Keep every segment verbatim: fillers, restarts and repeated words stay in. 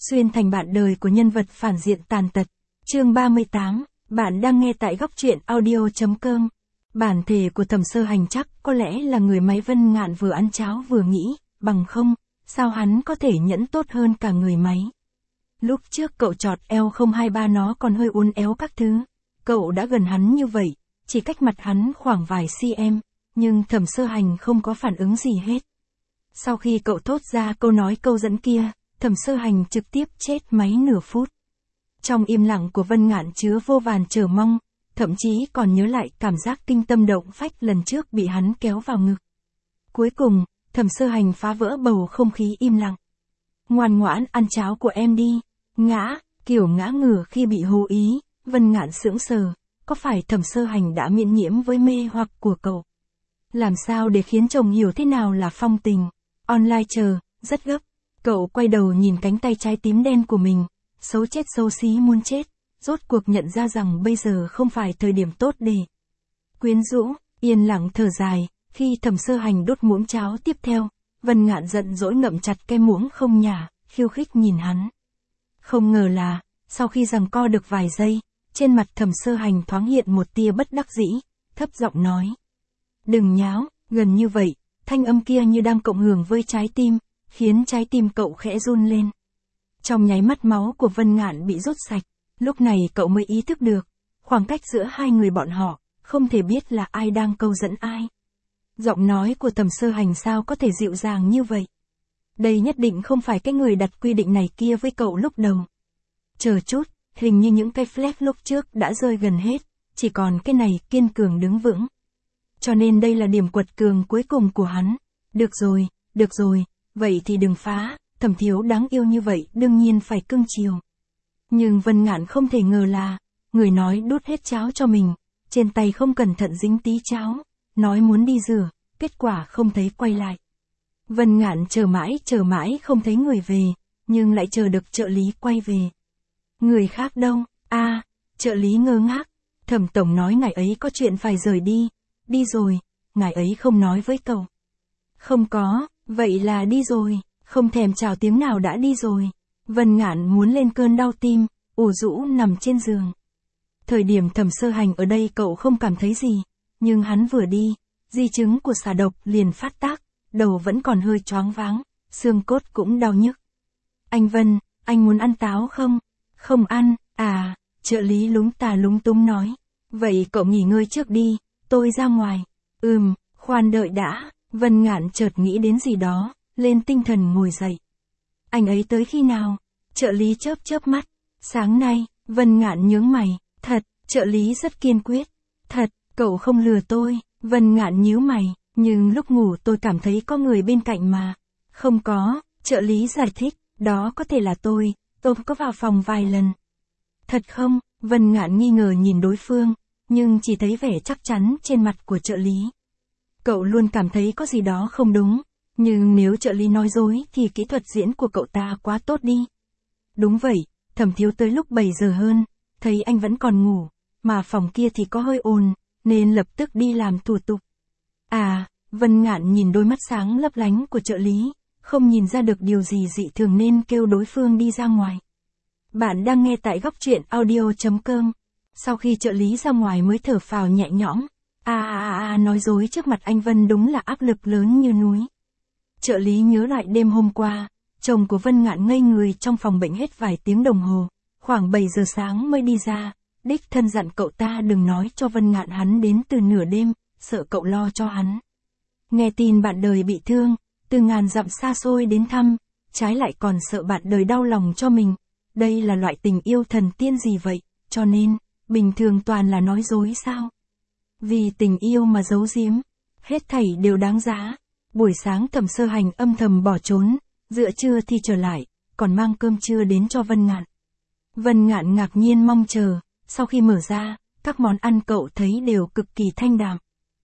xuyên thành bạn đời của nhân vật phản diện tàn tật. Chương ba mươi tám, bạn đang nghe tại góc truyện audio chấm com. Bản thể của Thẩm Sơ Hành chắc có lẽ là người máy Vân Ngạn vừa ăn cháo vừa nghĩ, bằng không, sao hắn có thể nhẫn tốt hơn cả người máy. Lúc trước cậu chọt eo không hai ba nó còn hơi uốn éo các thứ, cậu đã gần hắn như vậy, chỉ cách mặt hắn khoảng vài cm, nhưng Thẩm Sơ Hành không có phản ứng gì hết. Sau khi cậu thốt ra câu nói câu dẫn kia, Thẩm Sơ Hành trực tiếp chết máy nửa phút. Trong im lặng của Vân Ngạn chứa vô vàn chờ mong, thậm chí còn nhớ lại cảm giác kinh tâm động phách lần trước bị hắn kéo vào ngực. Cuối cùng, Thẩm Sơ Hành phá vỡ bầu không khí im lặng. Ngoan ngoãn ăn cháo của em đi. Ngã, kiểu ngã ngửa khi bị hô ý, Vân Ngạn sững sờ, có phải Thẩm Sơ Hành đã miễn nhiễm với mê hoặc của cậu? Làm sao để khiến chồng hiểu thế nào là phong tình? Online chờ, rất gấp. Cậu quay đầu nhìn cánh tay trái tím đen của mình, xấu chết xấu xí muốn chết, rốt cuộc nhận ra rằng bây giờ không phải thời điểm tốt để quyến rũ, yên lặng thở dài, khi Thẩm Sơ Hành đốt muỗng cháo tiếp theo, Vân Ngạn giận dỗi ngậm chặt cái muỗng không nhả, khiêu khích nhìn hắn. Không ngờ là, sau khi giằng co được vài giây, trên mặt Thẩm Sơ Hành thoáng hiện một tia bất đắc dĩ, thấp giọng nói. Đừng nháo, gần như vậy, thanh âm kia như đang cộng hưởng với trái tim, khiến trái tim cậu khẽ run lên. Trong nháy mắt máu của Vân Ngạn bị rút sạch, lúc này cậu mới ý thức được, khoảng cách giữa hai người bọn họ, không thể biết là ai đang câu dẫn ai. Giọng nói của Thẩm Sơ Hành sao có thể dịu dàng như vậy? Đây nhất định không phải cái người đặt quy định này kia với cậu lúc đầu. Chờ chút, hình như những cây flag lúc trước đã rơi gần hết, chỉ còn cái này kiên cường đứng vững. Cho nên đây là điểm quật cường cuối cùng của hắn. Được rồi, được rồi, vậy thì đừng phá, Thẩm thiếu đáng yêu như vậy đương nhiên phải cưng chiều. Nhưng Vân Ngạn không thể ngờ là, người nói đút hết cháo cho mình, trên tay không cẩn thận dính tí cháo, nói muốn đi rửa, kết quả không thấy quay lại. Vân Ngạn chờ mãi chờ mãi không thấy người về, nhưng lại chờ được trợ lý quay về. Người khác đâu? A, à, trợ lý ngơ ngác. Thẩm tổng nói ngài ấy có chuyện phải rời đi. Đi rồi, ngài ấy không nói với cậu. Không có, vậy là đi rồi, không thèm chào tiếng nào đã đi rồi. Vân Ngạn muốn lên cơn đau tim, ủ rũ nằm trên giường. Thời điểm Thẩm Sơ Hành ở đây cậu không cảm thấy gì, nhưng hắn vừa đi, di chứng của xà độc liền phát tác, đầu vẫn còn hơi choáng váng, xương cốt cũng đau nhức. Anh Vân, anh muốn ăn táo không? Không ăn, à, trợ lý lúng tà lúng túng nói. Vậy cậu nghỉ ngơi trước đi, tôi ra ngoài. Ừm, khoan đợi đã, Vân Ngạn chợt nghĩ đến gì đó, lên tinh thần ngồi dậy. Anh ấy tới khi nào? Trợ lý chớp chớp mắt. Sáng nay, Vân Ngạn nhướng mày. Thật, trợ lý rất kiên quyết. Thật, cậu không lừa tôi. Vân Ngạn nhíu mày, nhưng lúc ngủ tôi cảm thấy có người bên cạnh mà. Không có, trợ lý giải thích, đó có thể là tôi, tôi có vào phòng vài lần. Thật không? Vân Ngạn nghi ngờ nhìn đối phương, nhưng chỉ thấy vẻ chắc chắn trên mặt của trợ lý. Cậu luôn cảm thấy có gì đó không đúng, nhưng nếu trợ lý nói dối thì kỹ thuật diễn của cậu ta quá tốt đi. Đúng vậy, Thẩm thiếu tới lúc bảy giờ hơn, thấy anh vẫn còn ngủ, mà phòng kia thì có hơi ồn, nên lập tức đi làm thủ tục. À, Vân Ngạn nhìn đôi mắt sáng lấp lánh của trợ lý, không nhìn ra được điều gì dị thường nên kêu đối phương đi ra ngoài. Bạn đang nghe tại góc truyện audio chấm com. Sau khi trợ lý ra ngoài mới thở phào nhẹ nhõm. À à à à nói dối trước mặt anh Vân đúng là áp lực lớn như núi. Trợ lý nhớ lại đêm hôm qua, chồng của Vân Ngạn ngây người trong phòng bệnh hết vài tiếng đồng hồ, khoảng bảy giờ sáng mới đi ra, đích thân dặn cậu ta đừng nói cho Vân Ngạn hắn đến từ nửa đêm, sợ cậu lo cho hắn. Nghe tin bạn đời bị thương, từ ngàn dặm xa xôi đến thăm, trái lại còn sợ bạn đời đau lòng cho mình. Đây là loại tình yêu thần tiên gì vậy, cho nên, bình thường toàn là nói dối sao? Vì tình yêu mà giấu giếm, hết thảy đều đáng giá. Buổi sáng Thẩm Sơ Hành âm thầm bỏ trốn, giữa trưa thì trở lại, còn mang cơm trưa đến cho Vân Ngạn. Vân Ngạn ngạc nhiên mong chờ, sau khi mở ra, các món ăn cậu thấy đều cực kỳ thanh đạm.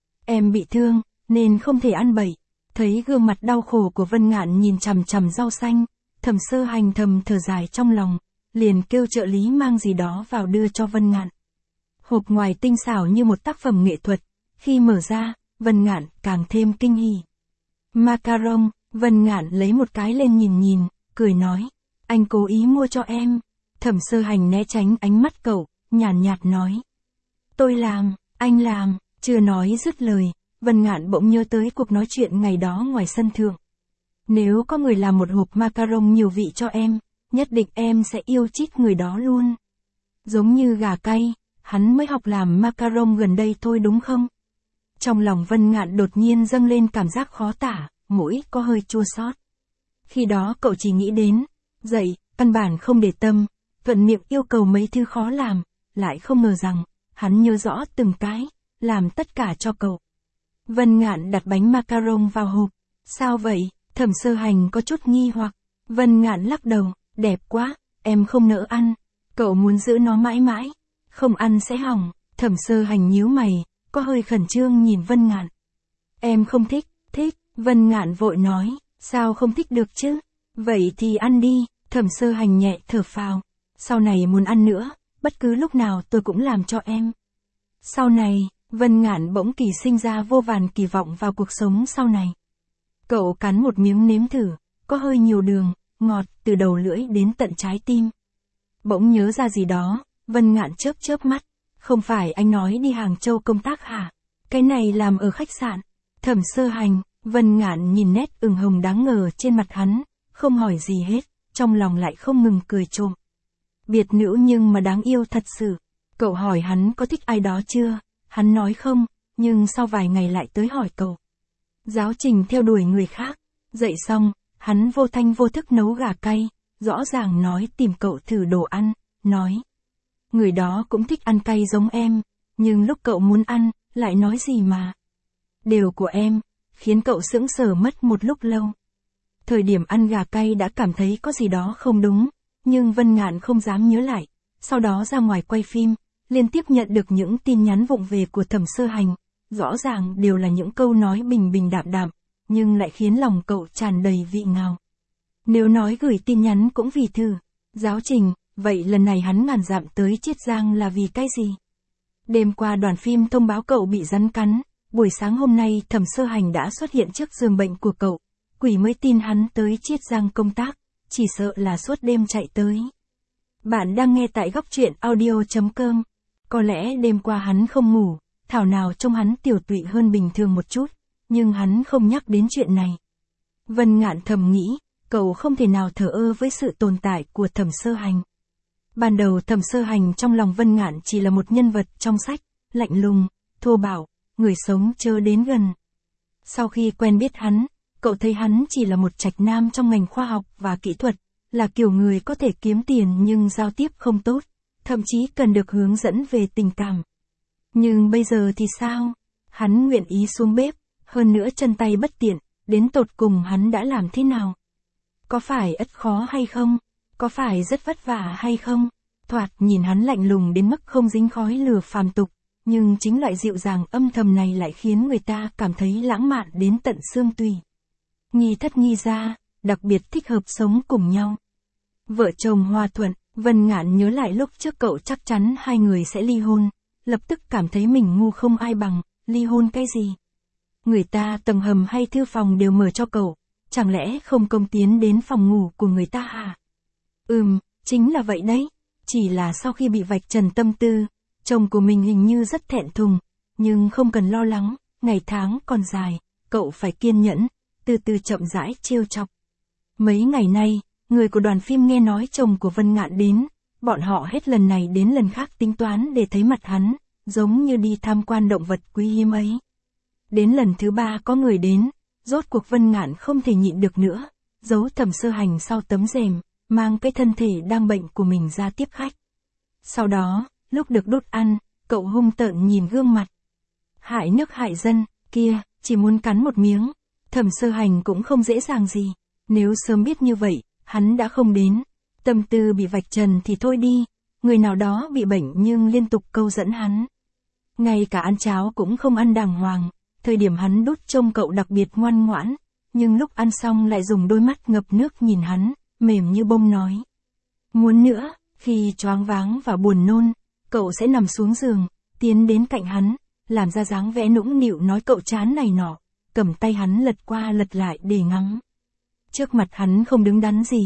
Em bị thương, nên không thể ăn bậy. Thấy gương mặt đau khổ của Vân Ngạn nhìn chằm chằm rau xanh, Thẩm Sơ Hành thầm thở dài trong lòng, liền kêu trợ lý mang gì đó vào đưa cho Vân Ngạn. Hộp ngoài tinh xảo như một tác phẩm nghệ thuật, khi mở ra, Vân Ngạn càng thêm kinh hỉ. Macaron, Vân Ngạn lấy một cái lên nhìn nhìn, cười nói, Anh cố ý mua cho em. Thẩm Sơ Hành né tránh ánh mắt cậu, nhàn nhạt, nhạt nói. Tôi làm, anh làm, chưa nói dứt lời, Vân Ngạn bỗng nhớ tới cuộc nói chuyện ngày đó ngoài sân thượng. Nếu có người làm một hộp macaron nhiều vị cho em, nhất định em sẽ yêu chít người đó luôn. Giống như gà cay, hắn mới học làm macaron gần đây thôi đúng không? Trong lòng Vân Ngạn đột nhiên dâng lên cảm giác khó tả, mũi có hơi chua xót. Khi đó cậu chỉ nghĩ đến, dậy, căn bản không để tâm, thuận miệng yêu cầu mấy thứ khó làm, lại không ngờ rằng, hắn nhớ rõ từng cái, làm tất cả cho cậu. Vân Ngạn đặt bánh macaron vào hộp. Sao vậy? Thẩm Sơ Hành có chút nghi hoặc. Vân Ngạn lắc đầu, đẹp quá, em không nỡ ăn. Cậu muốn giữ nó mãi mãi. Không ăn sẽ hỏng. Thẩm Sơ Hành nhíu mày, có hơi khẩn trương nhìn Vân Ngạn. Em không thích, thích. Vân Ngạn vội nói, sao không thích được chứ? Vậy thì ăn đi. Thẩm Sơ Hành nhẹ thở phào. Sau này muốn ăn nữa, bất cứ lúc nào tôi cũng làm cho em. Sau này, Vân Ngạn bỗng kỳ sinh ra vô vàn kỳ vọng vào cuộc sống sau này. Cậu cắn một miếng nếm thử, có hơi nhiều đường, ngọt từ đầu lưỡi đến tận trái tim. Bỗng nhớ ra gì đó, Vân Ngạn chớp chớp mắt. Không phải anh nói đi Hàng Châu công tác hả? Cái này làm ở khách sạn. Thẩm Sơ Hành, Vân Ngạn nhìn nét ửng hồng đáng ngờ trên mặt hắn, không hỏi gì hết, trong lòng lại không ngừng cười trộm. Biệt nữ nhưng mà đáng yêu thật sự. Cậu hỏi hắn có thích ai đó chưa? Hắn nói không, nhưng sau vài ngày lại tới hỏi cậu. Giáo Trình theo đuổi người khác. Dậy xong, hắn vô thanh vô thức nấu gà cay, rõ ràng nói tìm cậu thử đồ ăn, nói. Người đó cũng thích ăn cay giống em, nhưng lúc cậu muốn ăn, lại nói gì mà. Đều của em, khiến cậu sững sờ mất một lúc lâu. Thời điểm ăn gà cay đã cảm thấy có gì đó không đúng, nhưng Vân Ngạn không dám nhớ lại. Sau đó ra ngoài quay phim, liên tiếp nhận được những tin nhắn vụng về của Thẩm Sơ Hành. Rõ ràng đều là những câu nói bình bình đạm đạm, nhưng lại khiến lòng cậu tràn đầy vị ngào. Nếu nói gửi tin nhắn cũng vì thử, giáo trình, vậy lần này hắn ngàn dặm tới Chiết Giang là vì cái gì? Đêm qua đoàn phim thông báo cậu bị rắn cắn, buổi sáng hôm nay Thẩm Sơ Hành đã xuất hiện trước giường bệnh của cậu, quỷ mới tin hắn tới Chiết Giang công tác, chỉ sợ là suốt đêm chạy tới. Bạn đang nghe tại góc truyện audio chấm com. Có lẽ đêm qua hắn không ngủ, thảo nào trông hắn tiểu tụy hơn bình thường một chút, nhưng hắn không nhắc đến chuyện này. Vân Ngạn thầm nghĩ, cậu không thể nào thờ ơ với sự tồn tại của Thẩm Sơ Hành. Ban đầu Thẩm Sơ Hành trong lòng Vân Ngạn chỉ là một nhân vật trong sách, lạnh lùng, thô bạo, người sống chớ đến gần. Sau khi quen biết hắn, cậu thấy hắn chỉ là một trạch nam trong ngành khoa học và kỹ thuật, là kiểu người có thể kiếm tiền nhưng giao tiếp không tốt, thậm chí cần được hướng dẫn về tình cảm. Nhưng bây giờ thì sao? Hắn nguyện ý xuống bếp, hơn nữa chân tay bất tiện, đến tột cùng hắn đã làm thế nào? Có phải ất khó hay không? Có phải rất vất vả hay không? Thoạt nhìn hắn lạnh lùng đến mức không dính khói lửa phàm tục, nhưng chính loại dịu dàng âm thầm này lại khiến người ta cảm thấy lãng mạn đến tận xương tủy. Nghi thất nghi gia, đặc biệt thích hợp sống cùng nhau. Vợ chồng hòa thuận, Vân Ngạn nhớ lại lúc trước cậu chắc chắn hai người sẽ ly hôn, lập tức cảm thấy mình ngu không ai bằng, ly hôn cái gì? Người ta tầng hầm hay thư phòng đều mở cho cậu, chẳng lẽ không công tiến đến phòng ngủ của người ta hả? Ừm, chính là vậy đấy, chỉ là sau khi bị vạch trần tâm tư, chồng của mình hình như rất thẹn thùng, nhưng không cần lo lắng, ngày tháng còn dài, cậu phải kiên nhẫn, từ từ chậm rãi trêu chọc. Mấy ngày nay, người của đoàn phim nghe nói chồng của Vân Ngạn đến, bọn họ hết lần này đến lần khác tính toán để thấy mặt hắn, giống như đi tham quan động vật quý hiếm ấy. Đến lần thứ ba có người đến, rốt cuộc Vân Ngạn không thể nhịn được nữa, giấu Thẩm Sơ Hành sau tấm rèm, mang cái thân thể đang bệnh của mình ra tiếp khách. Sau đó, lúc được đút ăn, cậu hung tợn nhìn gương mặt. Hại nước hại dân, kia, chỉ muốn cắn một miếng. Thẩm Sơ Hành cũng không dễ dàng gì, nếu sớm biết như vậy, hắn đã không đến. Tâm tư bị vạch trần thì thôi đi, người nào đó bị bệnh nhưng liên tục câu dẫn hắn. Ngay cả ăn cháo cũng không ăn đàng hoàng, thời điểm hắn đút trông cậu đặc biệt ngoan ngoãn, nhưng lúc ăn xong lại dùng đôi mắt ngập nước nhìn hắn, mềm như bông nói. Muốn nữa, khi choáng váng và buồn nôn, cậu sẽ nằm xuống giường, tiến đến cạnh hắn, làm ra dáng vẽ nũng nịu nói cậu chán này nọ, cầm tay hắn lật qua lật lại để ngắm. Trước mặt hắn không đứng đắn gì,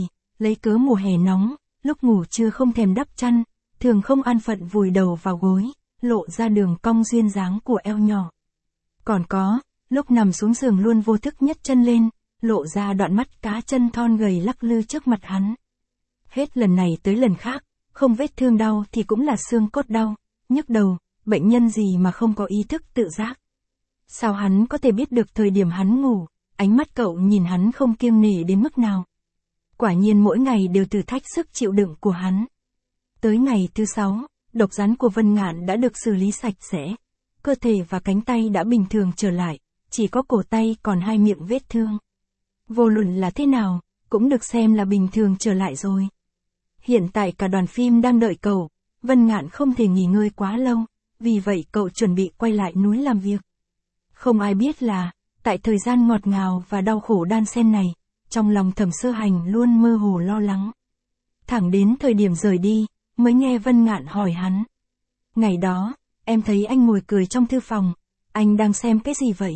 lấy cớ mùa hè nóng, lúc ngủ trưa không thèm đắp chăn, thường không an phận vùi đầu vào gối, lộ ra đường cong duyên dáng của eo nhỏ. Còn có, lúc nằm xuống giường luôn vô thức nhấc chân lên, lộ ra đoạn mắt cá chân thon gầy lắc lư trước mặt hắn. Hết lần này tới lần khác, không vết thương đau thì cũng là xương cốt đau, nhức đầu, bệnh nhân gì mà không có ý thức tự giác. Sao hắn có thể biết được thời điểm hắn ngủ, ánh mắt cậu nhìn hắn không kiêng nể đến mức nào. Quả nhiên mỗi ngày đều thử thách sức chịu đựng của hắn. Tới ngày thứ sáu, độc rắn của Vân Ngạn đã được xử lý sạch sẽ. Cơ thể và cánh tay đã bình thường trở lại, chỉ có cổ tay còn hai miệng vết thương. Vô luận là thế nào, cũng được xem là bình thường trở lại rồi. Hiện tại cả đoàn phim đang đợi cậu, Vân Ngạn không thể nghỉ ngơi quá lâu, vì vậy cậu chuẩn bị quay lại núi làm việc. Không ai biết là, tại thời gian ngọt ngào và đau khổ đan xen này, trong lòng Thẩm Sơ Hành luôn mơ hồ lo lắng. Thẳng đến thời điểm rời đi, mới nghe Vân Ngạn hỏi hắn. Ngày đó, em thấy anh ngồi cười trong thư phòng, anh đang xem cái gì vậy?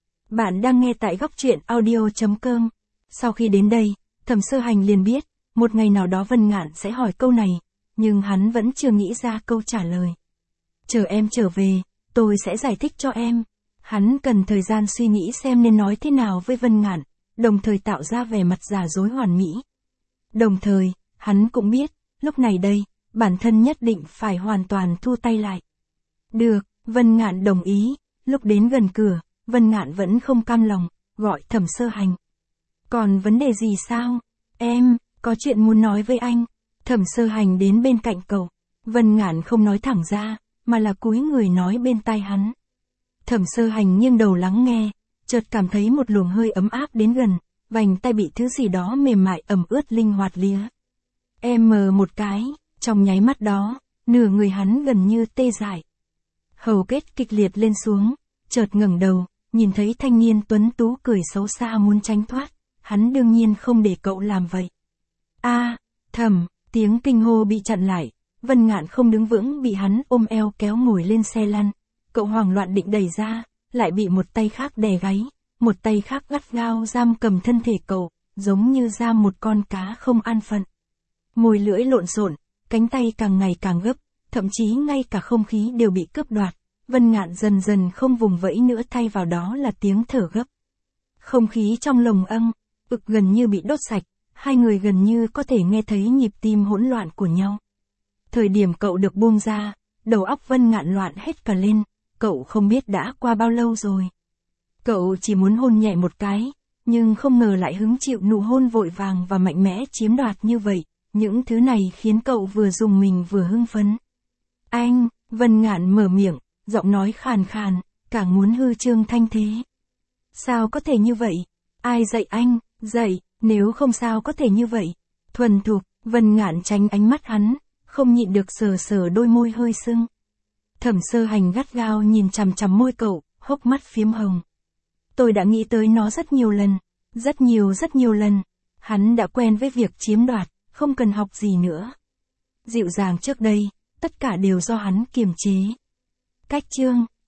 Bạn đang nghe tại góc truyện audio chấm com. Sau khi đến đây, Thẩm Sơ Hành liền biết, một ngày nào đó Vân Ngạn sẽ hỏi câu này, nhưng hắn vẫn chưa nghĩ ra câu trả lời. Chờ em trở về, tôi sẽ giải thích cho em. Hắn cần thời gian suy nghĩ xem nên nói thế nào với Vân Ngạn, đồng thời tạo ra vẻ mặt giả dối hoàn mỹ. Đồng thời, hắn cũng biết, lúc này đây, bản thân nhất định phải hoàn toàn thu tay lại. Được, Vân Ngạn đồng ý, lúc đến gần cửa, Vân Ngạn vẫn không cam lòng, gọi Thẩm Sơ Hành. Còn vấn đề gì sao? Em, có chuyện muốn nói với anh. Thẩm Sơ Hành đến bên cạnh cậu. Vân Ngạn không nói thẳng ra, mà là cúi người nói bên tai hắn. Thẩm Sơ Hành nghiêng đầu lắng nghe, chợt cảm thấy một luồng hơi ấm áp đến gần, vành tay bị thứ gì đó mềm mại ẩm ướt linh hoạt lía. Em mờ một cái, trong nháy mắt đó, nửa người hắn gần như tê dại. Hầu kết kịch liệt lên xuống, chợt ngẩng đầu, nhìn thấy thanh niên tuấn tú cười xấu xa muốn tránh thoát, hắn đương nhiên không để cậu làm vậy. A, à, Thẩm, tiếng kinh hô bị chặn lại, Vân Ngạn không đứng vững bị hắn ôm eo kéo ngồi lên xe lăn. Cậu hoảng loạn định đẩy ra, lại bị một tay khác đè gáy, một tay khác gắt gao giam cầm thân thể cậu, giống như giam một con cá không an phận. Môi lưỡi lộn xộn, cánh tay càng ngày càng gấp, thậm chí ngay cả không khí đều bị cướp đoạt. Vân Ngạn dần dần không vùng vẫy nữa, thay vào đó là tiếng thở gấp. Không khí trong lồng âng, ực gần như bị đốt sạch, hai người gần như có thể nghe thấy nhịp tim hỗn loạn của nhau. Thời điểm cậu được buông ra, đầu óc Vân Ngạn loạn hết cả lên, cậu không biết đã qua bao lâu rồi. Cậu chỉ muốn hôn nhẹ một cái, nhưng không ngờ lại hứng chịu nụ hôn vội vàng và mạnh mẽ chiếm đoạt như vậy, những thứ này khiến cậu vừa rùng mình vừa hưng phấn. Anh, Vân Ngạn mở miệng, giọng nói khàn khàn, càng muốn hư trương thanh thế. Sao có thể như vậy? Ai dạy anh? Dạy, nếu không sao có thể như vậy. Thuần thục, Vân Ngạn tránh ánh mắt hắn, không nhịn được sờ sờ đôi môi hơi sưng. Thẩm Sơ Hành gắt gao nhìn chằm chằm môi cậu, hốc mắt phiếm hồng. Tôi đã nghĩ tới nó rất nhiều lần, rất nhiều rất nhiều lần. Hắn đã quen với việc chiếm đoạt, không cần học gì nữa. Dịu dàng trước đây, tất cả đều do hắn kiềm chế. Cách chương,